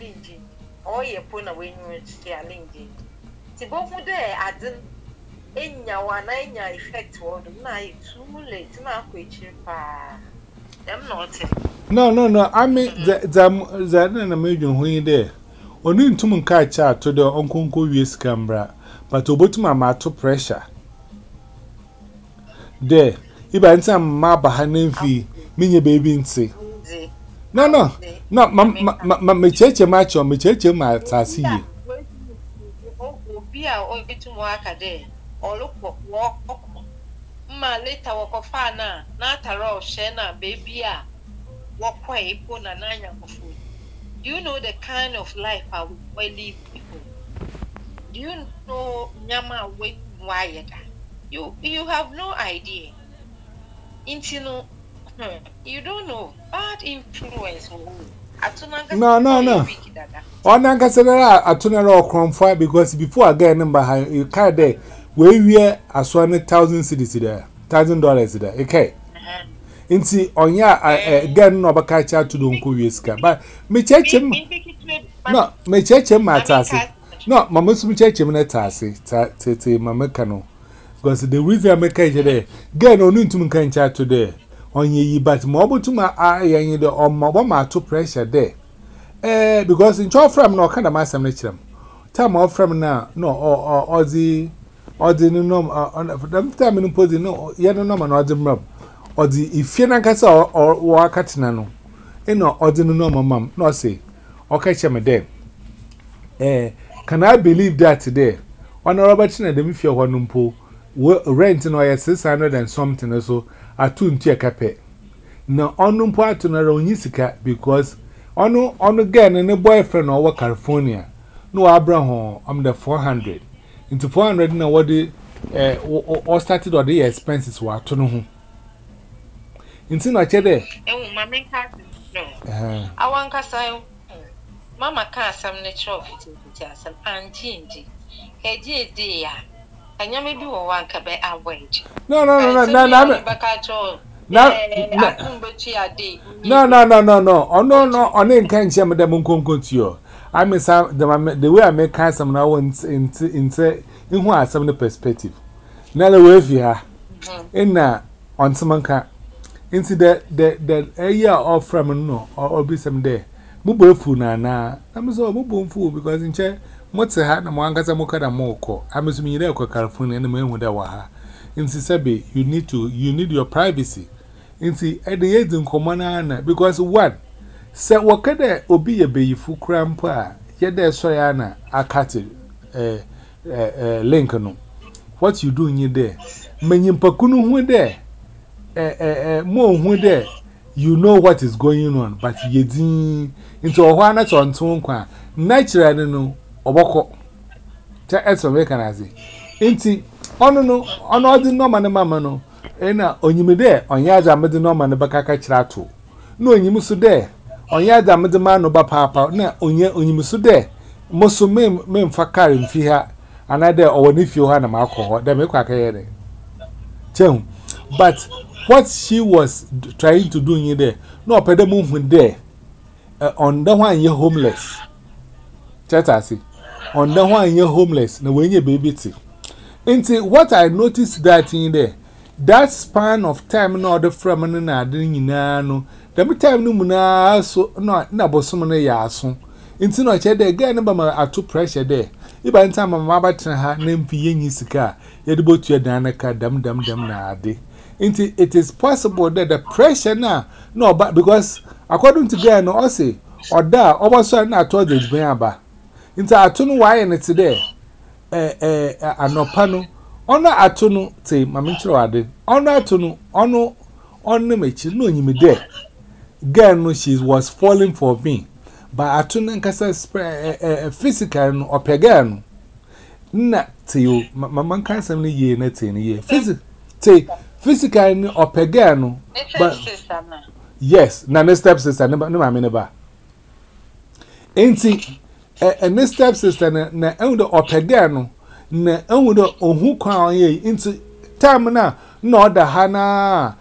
linji or ye puna when you see a linji. Tibofu there adin enya wana enya effect word na too late na kwechipa. Them not. No, I mean, that na major when there. Only to Munkacha to the Uncle Wies Cambra, but to bottom my to pressure. There, if I some ma behind fee, mean your baby in say. No, my church match on my church match, I see you. Be a to work a day or look walk. Ma later walk of fana, not a raw shena, baby. Walk away, put a nine of food. Do you know the kind of life I will live people? Do you know Nyama wait why you have no idea. Until you don't know bad influence. No. On Ancasera, I turn around crom fire because before I get number high, you can't there. We as 1,000 cities there, $1,000 there. Okay. Inti on ya again no bakacha to don't go yeska. But me church him. No, me church him matasi. No, my Muslim church him na tasi. Tete mama kano. Because the reason I make it there, get on into Munkancha today. On ye, but mobile to my eye and the on my to pressure there. Because in your from no kind of mass nature. Time off from now, no, or the no, time in posing no, yet no man or the mum. Or the if you're not cast or walk at nano. No, or the no mum, no say, or catch him a day. Can I believe that today? On a Robert and the Mifia Wanumpo, renting or 600 and something or so, are 2 to a cape. No, on no part to narrow Nisika because on again and a boyfriend over California. No, Abraham, I'm the 400. Into 400 now what the or started or the expenses were to know. Into not yet there. I want to say, Mamma can't some nature of it as an auntie. Hey, dear, and you may be one cabe and wage. No, on in can't share Madame Concontio. I miss the way I make some now in what some the perspective. Now the way you are in on some car into the area of from no or be some day. Mubu na I'm so mubu fool because in chair, what's a hat and one gets a mocha and moko. I'm assuming you're California and the man with a in Sisabe, you need your privacy. In the age in Comana, because one, say what can there be a bay full crampa, yet there's Soyana, I cut it, Lincoln. What you doing you there? Menyim pakunu who there, more who there, you know what is going on, but ye ding into a one at on Tonqua, naturally no, or boko. Tell us of mechanizing. Inti, no, on all the normal mamma no. Ena onyime there on yaza mede no man bakaka chirato no onyimusu there on yaza mede man no ba papa na onyimusu there moso me mfakare mfi ha another or if you ha na alcohol dem ekwaka yere chem but what she was trying to do in there no opede mu hu there on the one ye homeless chatasi on the one ye homeless na wenye baby ti nti what I noticed that in there that span of time no the from na adin no the time no muna so no na bosom no ya aso nti no che there guy no ba ma ato pressure there iba nta mama abatena ha na mpi yenyi sika ye de botu edan na ka dam na ade nti it is possible that the pressure na no but because according to guy no say oda oboso na to the ben aba nti ato no why na today anopa no ono atunu te mamenchiro ade ono atunu ono mechi no nyime there girl no she was falling for me but atunu nkasa physical no opega no na te yo mama nkasa no ye na te ne ye physical no opega no but yes na ne step sister no mama ne ba enti ne step sister na endo opega no na enwudo ohu kwa ye into time na no da hana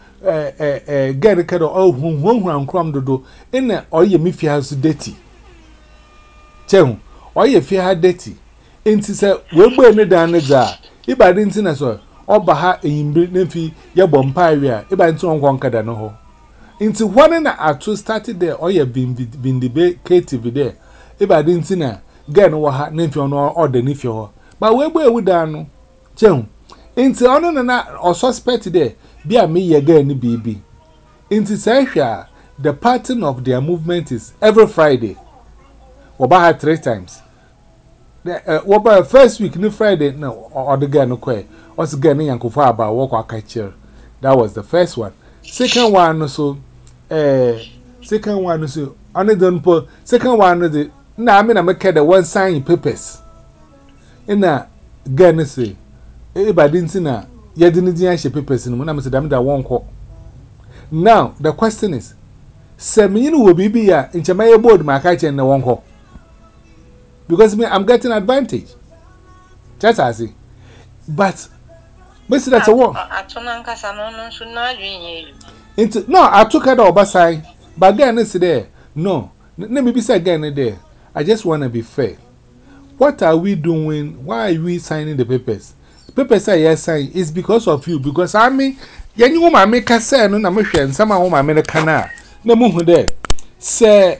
get kedo ohu ankrom dodo ina oye mifia so deti Chehu, or ye fear her dirty. Inti say, we burn it down the jar. If I didn't see so, or baha in Britain fee, ya bompiria, if I don't want to know. Into one and a two started there, or ye been debate creative there. If I didn't see na, get no hat name for no order if you. But where we down? Chehu, into honor and or suspect there, be a me again, baby. Into Sasha, the pattern of their movement is every Friday. Oba 3 times. Oba first week, no Friday, no, or the girl no quay. Was getting Uncle Faba walk or catcher. That was the first one. Second one, so, second one, so, only don't put, second one, the, now I mean, I make the one sign papers. In a girl, say, if I didn't see na, you didn't see papers in when I'm saying that one call. Now, the question is, Semino will be here in Chamaya board, my catcher and the one call. Because me, I'm getting advantage. Just as it. But, Mr. That's a war. No, I took her over side. But then it's there. No, let me be again there. I just want to be fair. What are we doing? Why are we signing the papers? The papers say yes, sign is because of you. Because I mean, you know, I make a say, no, I'm a some of my American. No more there. Say,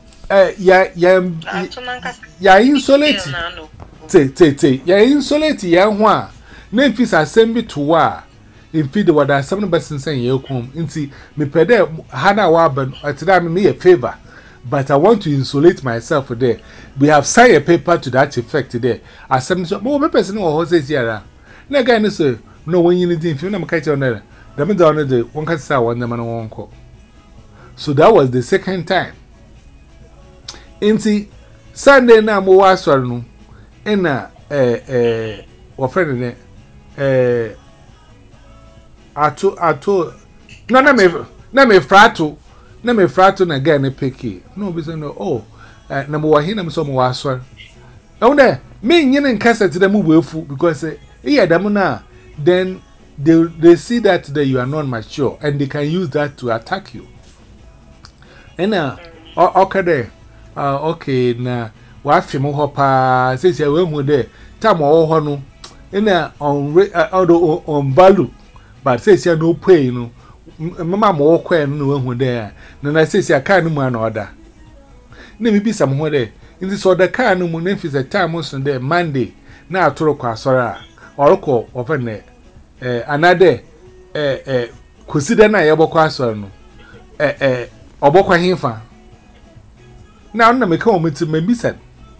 ya insolate. Ya insolate, ya one. Memphis assembly to war. In feed what are 7% saying you come. Inti, me pede Hana Waben, at that me a favor. But I want to insulate myself there. We have signed a paper to that effect today. As some more person or horses here. No guy, no, no, when you need to, if you never catch on there, the middle on the one can say one man won't call. So that was the second time. Inti Sunday na mo wa sori no ina wo friend ne ato na me frato na guy ne peki no be say no oh na mo wa hina me so mo wa sori no there me nyine nkasa ti da mu wefu because yeah them na then they see that you are not mature and they can use that to attack you and okay there okay na wa fimo ho pa say we hu there time o ho no na on value but say no pay no mama mo kwa no we hu there na say car no mu na order na me bi sam ho there in this order car no mu na fi say time so there Monday na atoro kwa sora oroko ofene another consider na yebokwa asoro no obokwa hinfa na na meka o meti membisa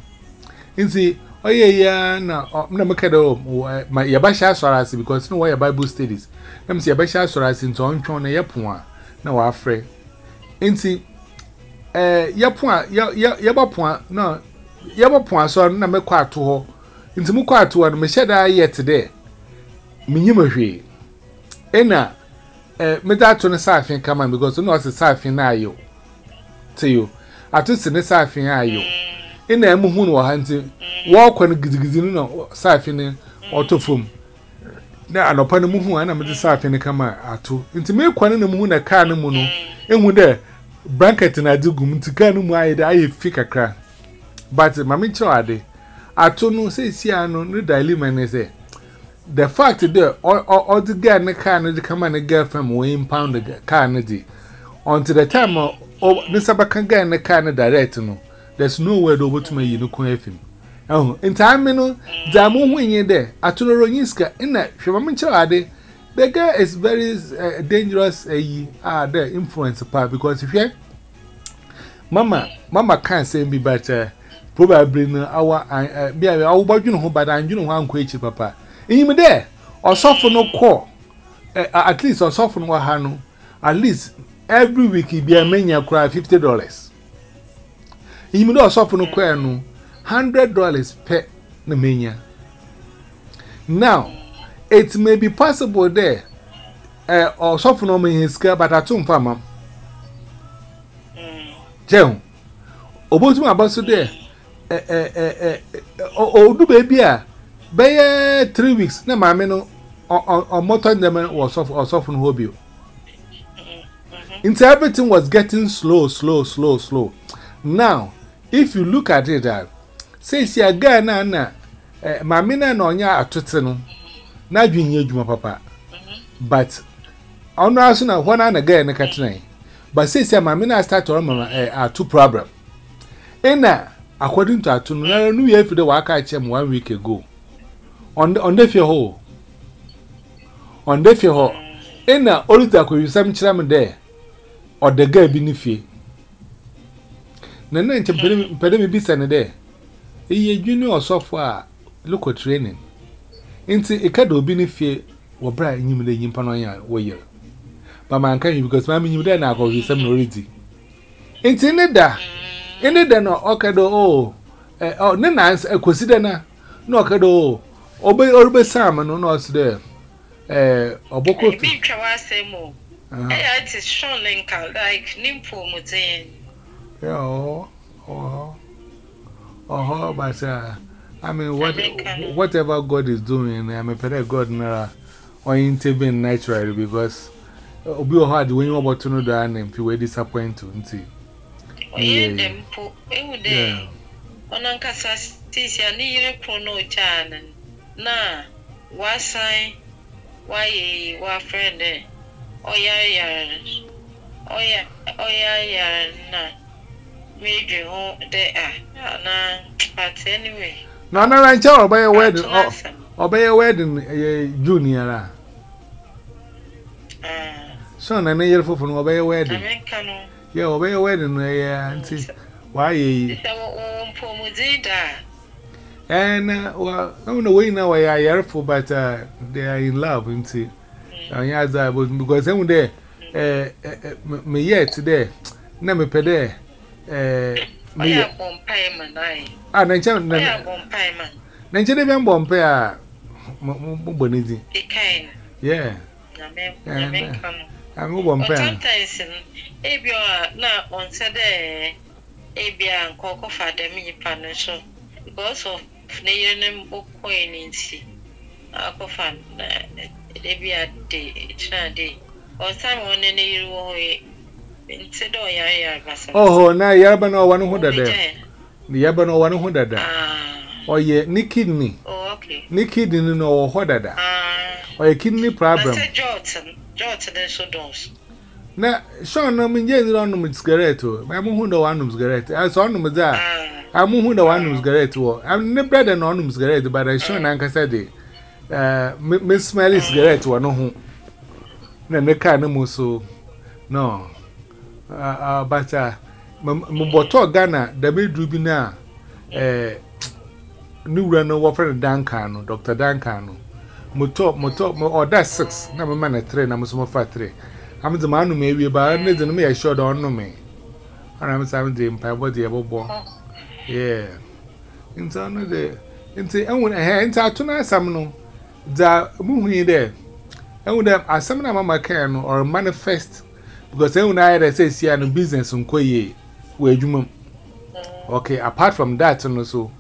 nti oye ya na meka do ma yebasha asoro as because no why Bible studies na mse yebasha asoro as nti ontwon na yepon a na wa afre nti yepon a yebapon na yebapon asoro na mekwa ato ho nti mukwa ato ho no me sheda yet there minyimahwe ena meda to ne safin kama because no was safin na ayo teyo atusi ne safin ayo ena emuhu no ha nti wo kwa ne gizigizi no safin ne otofom na anopa ne muhu ana mede safin kama ato nti me kwa ne muhu na car ne mu no ehu de blanket na digum nti car ne mu aye de aye fikakra but mama chawade ato no se sia no ne dilemma ne se the fact that all the guy in the car and the come and girlfriend will impound the car until the time of this Abakan guy in the car and direct no, there's no word over to me, you know, him. Oh, in time, you know, Damu when you're there, Atunoroninska in that Shamaminchade, the guy is very dangerous, their influence part because if you Mama can't say me better, probably our be our budget home, but I'm you know one quachi papa. In there, or soften no call. At least or soften what hano. At least every week he be a mania cry $50. In or soften no call no $100 per the mania. Now, it may be possible there, or soften on his car, but at home farmer. Jim, about my boss there, do baby. By 3 weeks, na mama no on motor them was off on hobby. Everything was getting slow. Now, if you look at it, says ya Ghana na mamina no nya atote no na dwinye adwuma papa but ono aso na hona na Ghana ka tena but says ya mamina start or mama two problem ena according to atu no no ye fide wa aka chem 1 week ago on the fie ho ena olita ko yusam kira me de or the guy bi ni fie na nche pede me bisa ne de eye junior software local training inti ikada obi ni fie wo bra nyim de nyimpa no ya wo ye ba man kan because ma me nyim de na ko yusam no ready inti ne da no okado ne na consider na no okado orbe sam no no se oboko bi twa wa semo it is shown like nimpo mutin but I mean whatever God is doing I'm a better God na or intervene naturally because obi o hard when you about to know that and feel disappoint nti dem po ewude onanka sasi ani yire krono chan na wasan why wa friend oya na meje ho de na but anyway no rancha obey wedding junior so na year for obey wedding yeah obey wedding auntie why and well no way now I are for but they are in love auntie because them there me yet today na me pede me ya bompai man ah na bompai man na nche de be bompai a mo bonidi yeah na me kam am bompai sometimes ebio na on said ebia nkoko fa dem yipa no so because of na yenem okoin nti akofa na ebia de china de o time on na yiru ho instead of ya basa oh na yarba no wanu hu dada ni yarba no wanu hu dada oye ni kidney oh okay ni kidney no ho dada oye kidney problem jot de so dos na so no minje ni no cigarette o ma mu hu do wanu cigarette so no za amu hu do wanu cigarette o am ne brother no no cigarette but I show na nkasa de me smell cigarette wo no hu na ne ka na mu so no but mboto Ghana da bedru bi na nuwura no wo friend Duncan no Dr. Duncan no moto order 6 na mama na 3 na muso fa 3 am de manu me wie ba na de no me sure do no me ana am sam de mpa body e bobo yeah inta no de inta enwun inta atuna asam no da muhu yi de enwun de asam na mama kan no or manifest because when I say see an business unkoye we adwuma okay apart from that no so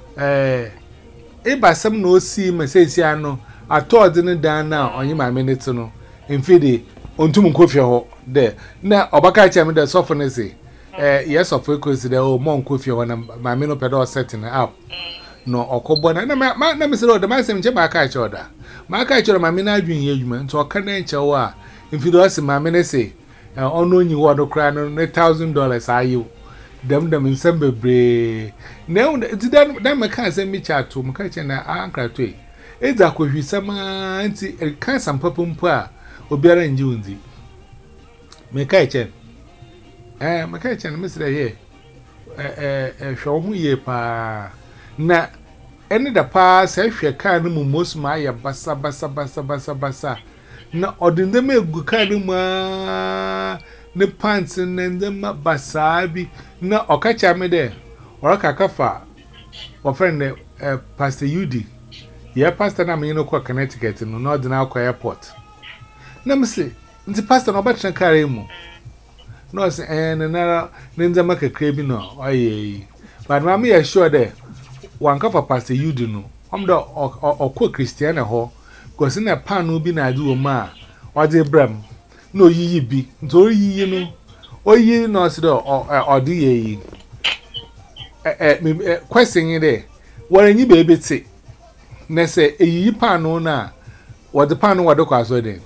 ibasam no see me say see ano atod ne dan na onye ma minute no mfidi ontum nkofie ho de na obaka cha me de sofo ne say yes of because de o mon nkofie ho na ma me no pedo setting up no okobo na na me say o de ma sem che ma ka cha oda ma ka cha ma me na adwun ye adwuma nto okana nche wo a mfidi o se ma me ne say ono nyi wo do kra no $1,000 ayu dem nsembe bre na ti dan me kan se mi cha to me ka che na ankra to e za ko hwisama nti kan sam papumpo a obiara nji unzi me ka che me ka che na misra ye hwo hu ye pa na ene da pa se hwe kan no mu mosma ya basa na odinde me gu kan mu ne pants ne ndema basabi na okacha me de oraka kafa wa friend Pastor Udi ya pastor na me no kwa Connecticut no na odina akwa airport na me say nti pastor no batran kare mu no say na ndema kakra bi no oye but ma me ya sure de wan kafa Pastor Udi no omdo okwa Christian ho because na pan bi na adu o ma o de bram no yiyi bi nto yiyi no oyi no se do odi yeyi question in there. What any baby say? Nesse a ye pan on na what the pan what the cause then.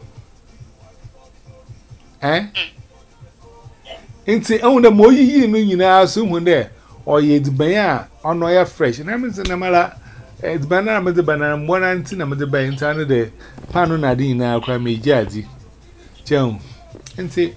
Eh? Inti on the more ye mean now soon when there or ye the baya on no fresh. And I mean, Namala, it's banana with the banana, one antina with the bay in town of the pan on Adina now cry me jazzy. Joan. Inti,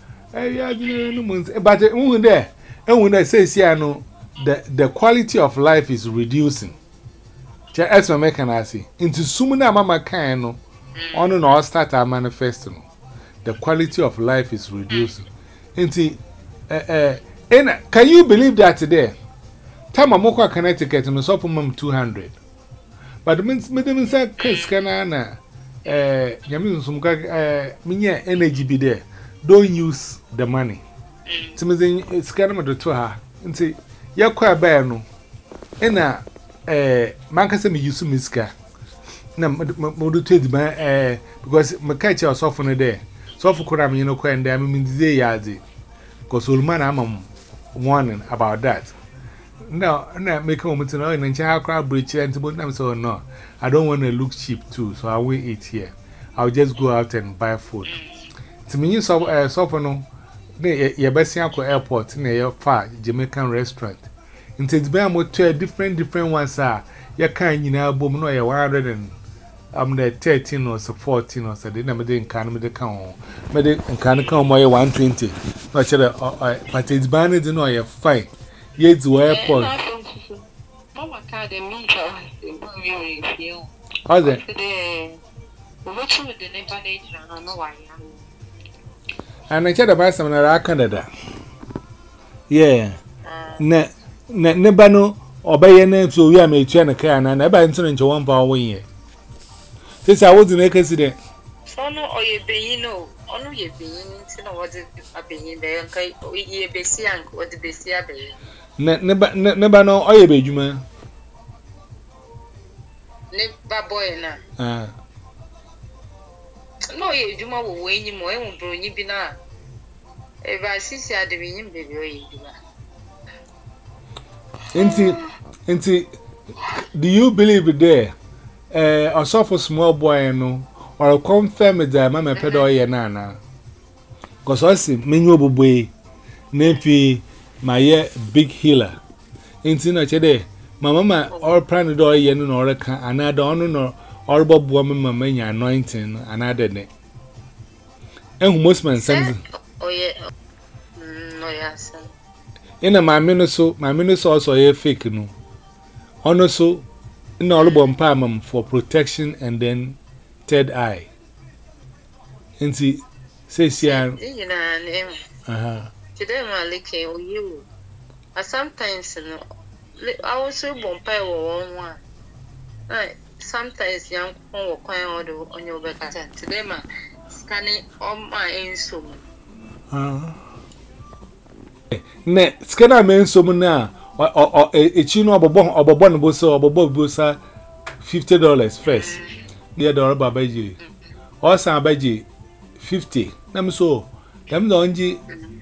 but there, and when I say, Siano, the quality of life is reducing. As my mechanism into sumina mama can on and all start our manifesting. The quality of life is reducing. Into can you believe that today? Tamamoko Connecticut and so from 200. But the means say Chris Canana Yamin Sumga Minya energy be there. Don't use the money. Timothy it's kind of to her. Into Yakwa Bano. Ena Mancasa me use miska. Na modu trade man because my catch was often there. So for Kuram, you know, and I mean, the yadi. Because Ulman, I'm warning about that. No, make a moment to know and child crowd bridge and to put them so no. I don't want to look cheap too, so I will eat here. I'll just go out and buy food. To me, you saw no, your best uncle airport near your far Jamaican restaurant. Into it's been more different ones are your kind, you know, boom, no, you're 100 and I'm the 13 or so 14 or so. They never didn't come with the count. But they can't come by 120. Not sure, but it's banned in your fight. Yet to airport. Mama can't mean How's it? What's with the neighbor? I don't know why. And I chat about some in Canada. Yeah. Nebano obey your name so we are made China can and never enter into 1 power win. This I was in a accident. So no, or ye be no, only ye being to know what is being there and ye be see and what the Bessia be. Never know, or ye be you man. Never boy na. No, ye do more when you more won't bring you be now. If I see I divine baby, Inti, do you believe it there? Or suffer small boy, no, or confirm that Mamma Pedo Nana. Because I see Minubu Boy, Nephi, my big healer. Inti no chede, my mamma or planted or yen or another honor or Bob woman, my anointing, another day. And most men send. Oh, yeah, no, yes. In a my minister also a fake no. Also, in all bomb for protection and then third eye. And see, says yeah. Today, my licky, you. Sometimes, I was so bumpy or one. Sometimes young or quiet on your back. Today, my scanning on my insult. Ne skana men so na or a chino obobon boso obobosa $50 first. Dear dollar babaji. Or some baji 50. Nam so them donji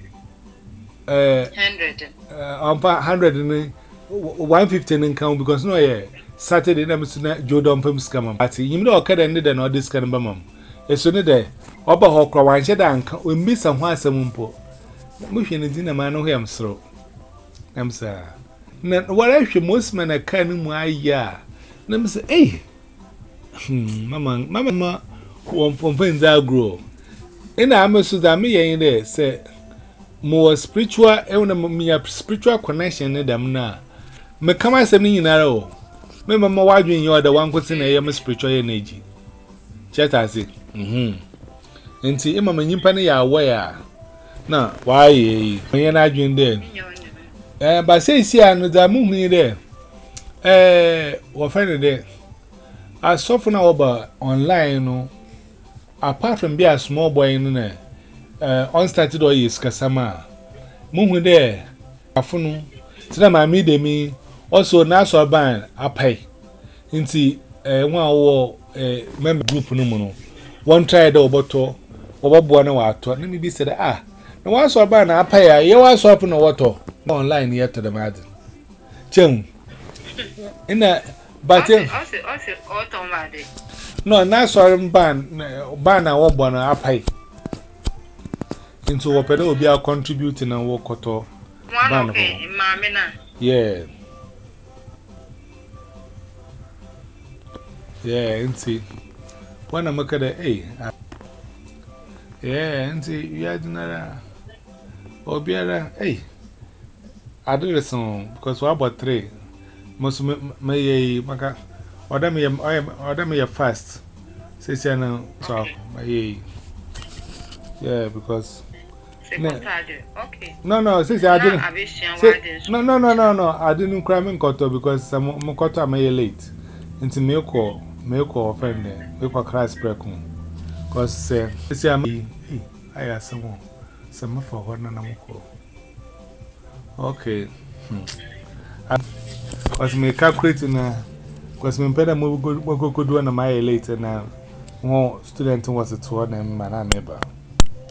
100 and 150 in count because no yeah Saturday nam so na Jordan pem scam party. You know okay then the no this can bamam. E so ne there oba hokro wan she dan ka o mi san ho asem mpo. Mushing is in a man who am so. I'm sir. What I should most men a can my ya. Let me say, eh, Mamma, one pomp that grow. In a must that me in there, say more spiritual, a spiritual connection in them now. Me come as a mean arrow. Remember, why doing you are the one question a spiritual energy. Chat as it. And see, Emma, you penny aware. No, why you're not doing there? But say, see, I know that moving there. What find there? I saw for now about online, no. Apart from being a small boy in there, unstarted or is Casama. Moving there, a phone. So my me also now so band I pay. Into 1 hour member group no. One tried over to over Buana. Let me be said, ah. No one saw by na pay, you was open water online yet to the madden. Chung. In a but no, now sorry, ban our one up high. Into what pedo be our contributing and walk or ban. Yeah. Yeah, and see. When I look at it, yeah, and see, you had another. Or be a, I do the song because what about 3? Most may maka, or them me fast. Says I know, so yeah, because okay. no, says I didn't. No, I didn't cry in Koto because some Mokoto may late into Milko friend there, Milko class precum. Because say, I asked some for one and I'm okay. Was me calculating because me better move good one of my later now. More student was a 2 and my neighbor.